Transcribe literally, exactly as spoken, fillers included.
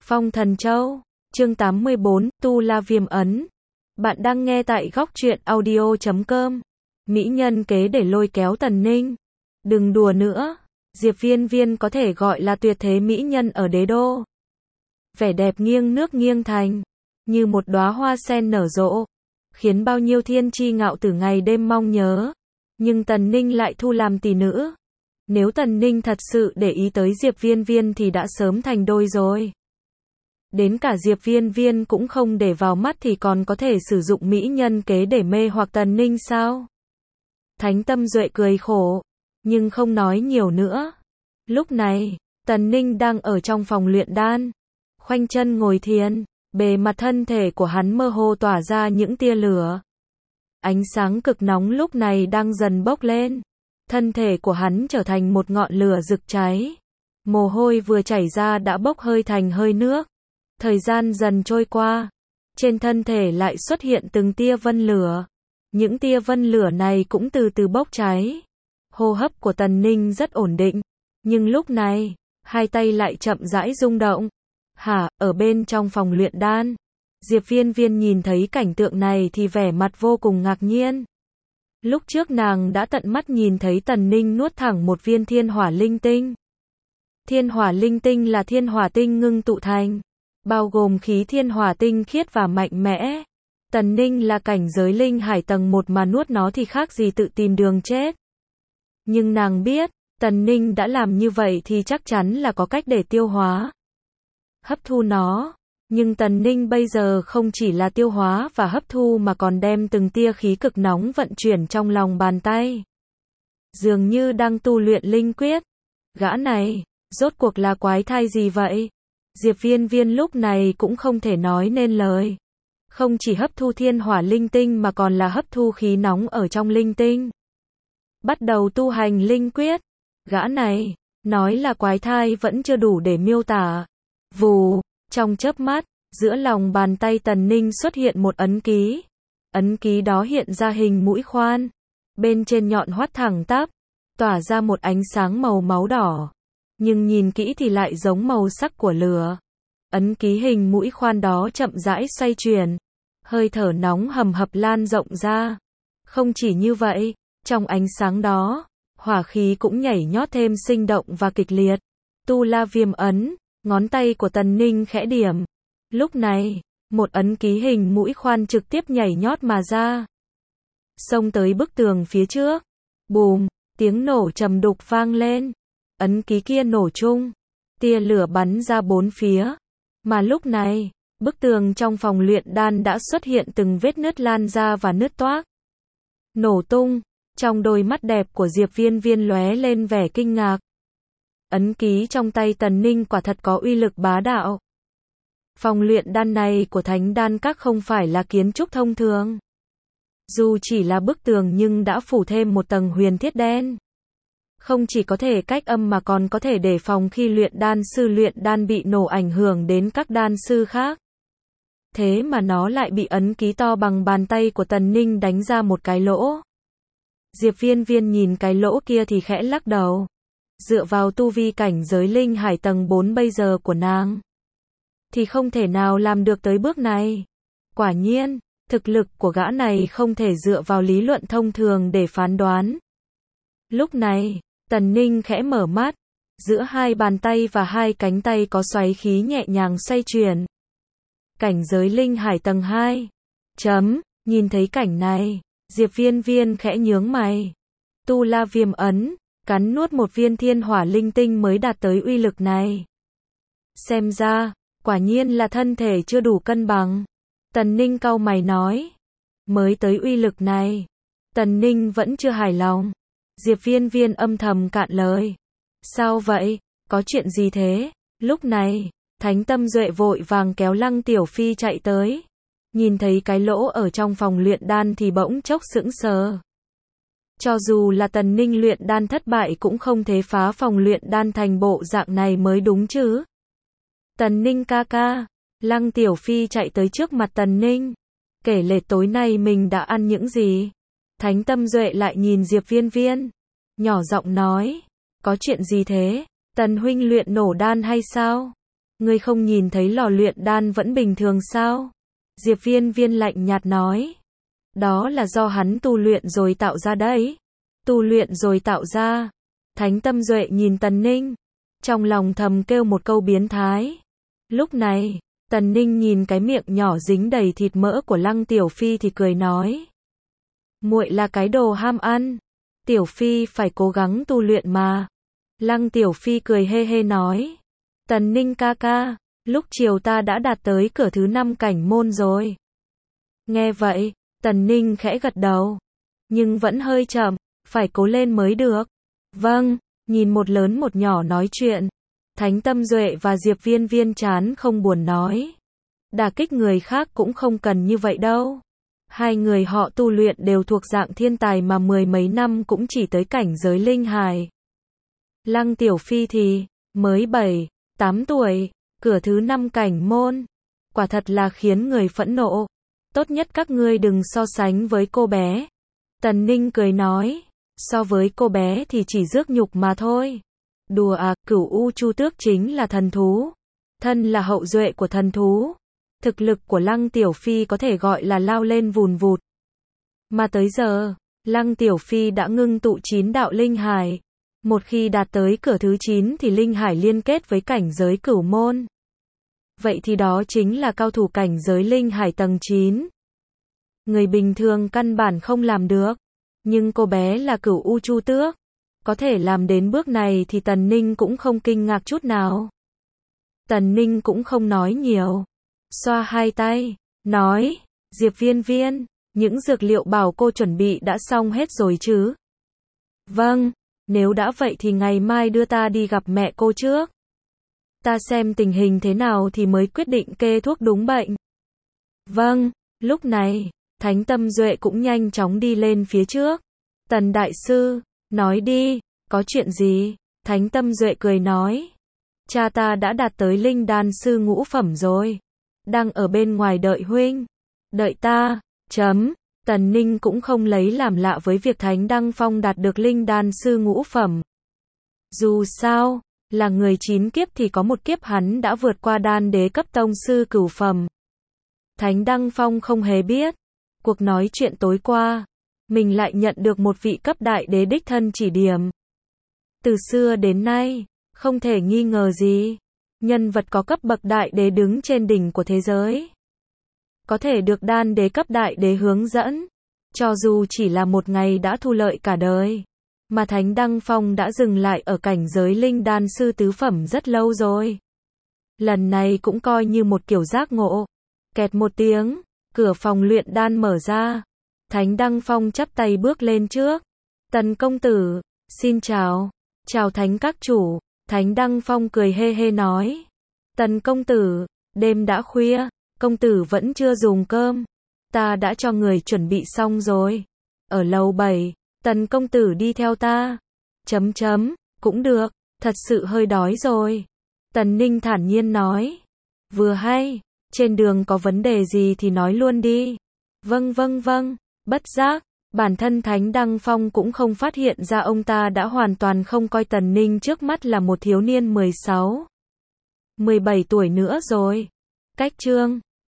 Phong Thần Châu, chương tám mươi bốn, Tu La Viêm Ấn. Bạn đang nghe tại góc truyện audio chấm com. Mỹ nhân kế để lôi kéo Tần Ninh. Đừng đùa nữa, Diệp Viên Viên có thể gọi là tuyệt thế mỹ nhân ở đế đô. Vẻ đẹp nghiêng nước nghiêng thành, như một đóa hoa sen nở rộ, khiến bao nhiêu thiên chi ngạo tử ngày đêm mong nhớ. Nhưng Tần Ninh lại thu làm tỷ nữ. Nếu Tần Ninh thật sự để ý tới Diệp Viên Viên thì đã sớm thành đôi rồi. Đến cả Diệp Viên Viên cũng không để vào mắt thì còn có thể sử dụng mỹ nhân kế để mê hoặc Tần Ninh sao? Thánh Tâm Duệ cười khổ, nhưng không nói nhiều nữa. Lúc này, Tần Ninh đang ở trong phòng luyện đan, khoanh chân ngồi thiền, bề mặt thân thể của hắn mơ hồ tỏa ra những tia lửa. Ánh sáng cực nóng lúc này đang dần bốc lên, thân thể của hắn trở thành một ngọn lửa rực cháy. Mồ hôi vừa chảy ra đã bốc hơi thành hơi nước. Thời gian dần trôi qua, trên thân thể lại xuất hiện từng tia vân lửa. Những tia vân lửa này cũng từ từ bốc cháy. Hô hấp của Tần Ninh rất ổn định, nhưng lúc này, hai tay lại chậm rãi rung động. Hả, ở bên trong phòng luyện đan, Diệp Viên Viên nhìn thấy cảnh tượng này thì vẻ mặt vô cùng ngạc nhiên. Lúc trước nàng đã tận mắt nhìn thấy Tần Ninh nuốt thẳng một viên thiên hỏa linh tinh. Thiên hỏa linh tinh là thiên hỏa tinh ngưng tụ thành, bao gồm khí thiên hỏa tinh khiết và mạnh mẽ. Tần Ninh là cảnh giới linh hải tầng một mà nuốt nó thì khác gì tự tìm đường chết. Nhưng nàng biết, Tần Ninh đã làm như vậy thì chắc chắn là có cách để tiêu hóa, hấp thu nó. Nhưng Tần Ninh bây giờ không chỉ là tiêu hóa và hấp thu mà còn đem từng tia khí cực nóng vận chuyển trong lòng bàn tay. Dường như đang tu luyện linh quyết. Gã này, rốt cuộc là quái thai gì vậy? Diệp Viên Viên lúc này cũng không thể nói nên lời. Không chỉ hấp thu thiên hỏa linh tinh mà còn là hấp thu khí nóng ở trong linh tinh. Bắt đầu tu hành linh quyết. Gã này, nói là quái thai vẫn chưa đủ để miêu tả. Vù, trong chớp mắt, giữa lòng bàn tay Tần Ninh xuất hiện một ấn ký. Ấn ký đó hiện ra hình mũi khoan. Bên trên nhọn hoắt thẳng tắp, tỏa ra một ánh sáng màu máu đỏ. Nhưng nhìn kỹ thì lại giống màu sắc của lửa. Ấn ký hình mũi khoan đó chậm rãi xoay chuyển. Hơi thở nóng hầm hập lan rộng ra. Không chỉ như vậy, trong ánh sáng đó, hỏa khí cũng nhảy nhót thêm sinh động và kịch liệt. Tu La Viêm Ấn, ngón tay của Tần Ninh khẽ điểm. Lúc này, một ấn ký hình mũi khoan trực tiếp nhảy nhót mà ra. Xông tới bức tường phía trước. Bùm, tiếng nổ trầm đục vang lên. Ấn ký kia nổ chung, tia lửa bắn ra bốn phía. Mà lúc này, bức tường trong phòng luyện đan đã xuất hiện từng vết nứt lan ra và nứt toác. Nổ tung, trong đôi mắt đẹp của Diệp Viên Viên lóe lên vẻ kinh ngạc. Ấn ký trong tay Tần Ninh quả thật có uy lực bá đạo. Phòng luyện đan này của Thánh Đan Các không phải là kiến trúc thông thường. Dù chỉ là bức tường nhưng đã phủ thêm một tầng huyền thiết đen. Không chỉ có thể cách âm mà còn có thể đề phòng khi luyện đan sư luyện đan bị nổ ảnh hưởng đến các đan sư khác. Thế mà nó lại bị ấn ký to bằng bàn tay của Tần Ninh đánh ra một cái lỗ. Diệp Viên Viên nhìn cái lỗ kia thì khẽ lắc đầu. Dựa vào tu vi cảnh giới linh hải tầng bốn bây giờ của nàng, thì không thể nào làm được tới bước này. Quả nhiên, thực lực của gã này không thể dựa vào lý luận thông thường để phán đoán. Lúc này, Tần Ninh khẽ mở mắt, giữa hai bàn tay và hai cánh tay có xoáy khí nhẹ nhàng xoay chuyển. Cảnh giới linh hải tầng hai. Chấm, nhìn thấy cảnh này, Diệp Viên Viên khẽ nhướng mày. Tu La Viêm Ấn, cắn nuốt một viên thiên hỏa linh tinh mới đạt tới uy lực này. Xem ra, quả nhiên là thân thể chưa đủ cân bằng. Tần Ninh cau mày nói. Mới tới uy lực này, Tần Ninh vẫn chưa hài lòng. Diệp Viên Viên âm thầm cạn lời. Sao vậy? Có chuyện gì thế? Lúc này, Thánh Tâm Duệ vội vàng kéo Lăng Tiểu Phi chạy tới. Nhìn thấy cái lỗ ở trong phòng luyện đan thì bỗng chốc sững sờ. Cho dù là Tần Ninh luyện đan thất bại cũng không thể phá phòng luyện đan thành bộ dạng này mới đúng chứ. Tần Ninh ca ca. Lăng Tiểu Phi chạy tới trước mặt Tần Ninh. Kể lể tối nay mình đã ăn những gì. Thánh Tâm Duệ lại nhìn Diệp Viên Viên. Nhỏ giọng nói. Có chuyện gì thế? Tần huynh luyện nổ đan hay sao? Ngươi không nhìn thấy lò luyện đan vẫn bình thường sao? Diệp Viên Viên lạnh nhạt nói. Đó là do hắn tu luyện rồi tạo ra đấy. Tu luyện rồi tạo ra. Thánh Tâm Duệ nhìn Tần Ninh. Trong lòng thầm kêu một câu biến thái. Lúc này, Tần Ninh nhìn cái miệng nhỏ dính đầy thịt mỡ của Lăng Tiểu Phi thì cười nói. Muội là cái đồ ham ăn. Tiểu Phi phải cố gắng tu luyện mà. Lăng Tiểu Phi cười hê hê nói. Tần Ninh ca ca, lúc chiều ta đã đạt tới cửa thứ năm cảnh môn rồi. Nghe vậy, Tần Ninh khẽ gật đầu. Nhưng vẫn hơi chậm, phải cố lên mới được. Vâng, nhìn một lớn một nhỏ nói chuyện. Thánh Tâm Duệ và Diệp Viên Viên chán không buồn nói. Đả kích người khác cũng không cần như vậy đâu. Hai người họ tu luyện đều thuộc dạng thiên tài mà mười mấy năm cũng chỉ tới cảnh giới linh hài. Lăng Tiểu Phi thì, mới bảy, tám tuổi, cửa thứ năm cảnh môn. Quả thật là khiến người phẫn nộ. Tốt nhất các ngươi đừng so sánh với cô bé. Tần Ninh cười nói. So với cô bé thì chỉ rước nhục mà thôi. Đùa à, Cửu U Chu Tước chính là thần thú. Thân là hậu duệ của thần thú. Thực lực của Lăng Tiểu Phi có thể gọi là lao lên vùn vụt. Mà tới giờ, Lăng Tiểu Phi đã ngưng tụ chín đạo linh hải. Một khi đạt tới cửa thứ chín thì linh hải liên kết với cảnh giới cửu môn. Vậy thì đó chính là cao thủ cảnh giới linh hải tầng chín. Người bình thường căn bản không làm được. Nhưng cô bé là Cửu U Chu Tước. Có thể làm đến bước này thì Tần Ninh cũng không kinh ngạc chút nào. Tần Ninh cũng không nói nhiều. Xoa hai tay, nói, Diệp Viên Viên, những dược liệu bảo cô chuẩn bị đã xong hết rồi chứ? Vâng, nếu đã vậy thì ngày mai đưa ta đi gặp mẹ cô trước. Ta xem tình hình thế nào thì mới quyết định kê thuốc đúng bệnh. Vâng, lúc này, Thánh Tâm Duệ cũng nhanh chóng đi lên phía trước. Tần Đại Sư, nói đi, có chuyện gì? Thánh Tâm Duệ cười nói. Cha ta đã đạt tới linh đan sư ngũ phẩm rồi. Đang ở bên ngoài đợi huynh. Đợi ta, chấm. Tần Ninh cũng không lấy làm lạ với việc Thánh Đăng Phong đạt được linh đan sư ngũ phẩm. Dù sao, là người chín kiếp thì có một kiếp hắn đã vượt qua đan đế cấp tông sư cửu phẩm. Thánh Đăng Phong không hề biết. Cuộc nói chuyện tối qua, mình lại nhận được một vị cấp đại đế đích thân chỉ điểm. Từ xưa đến nay, không thể nghi ngờ gì, nhân vật có cấp bậc đại đế đứng trên đỉnh của thế giới. Có thể được đan đế cấp đại đế hướng dẫn, cho dù chỉ là một ngày đã thu lợi cả đời. Mà Thánh Đăng Phong đã dừng lại ở cảnh giới linh đan sư tứ phẩm rất lâu rồi. Lần này cũng coi như một kiểu giác ngộ. Kẹt một tiếng, cửa phòng luyện đan mở ra. Thánh Đăng Phong chắp tay bước lên trước. Tần công tử, xin chào. Chào Thánh các chủ. Thánh Đăng Phong cười hê hê nói. Tần công tử, đêm đã khuya, công tử vẫn chưa dùng cơm. Ta đã cho người chuẩn bị xong rồi. Ở lầu bảy, Tần công tử đi theo ta. Chấm chấm, cũng được, thật sự hơi đói rồi. Tần Ninh thản nhiên nói. Vừa hay, trên đường có vấn đề gì thì nói luôn đi. Vâng vâng vâng, bất giác, bản thân Thánh Đăng Phong cũng không phát hiện ra ông ta đã hoàn toàn không coi Tần Ninh trước mắt là một thiếu niên mười sáu, mười bảy tuổi nữa rồi. Cách chương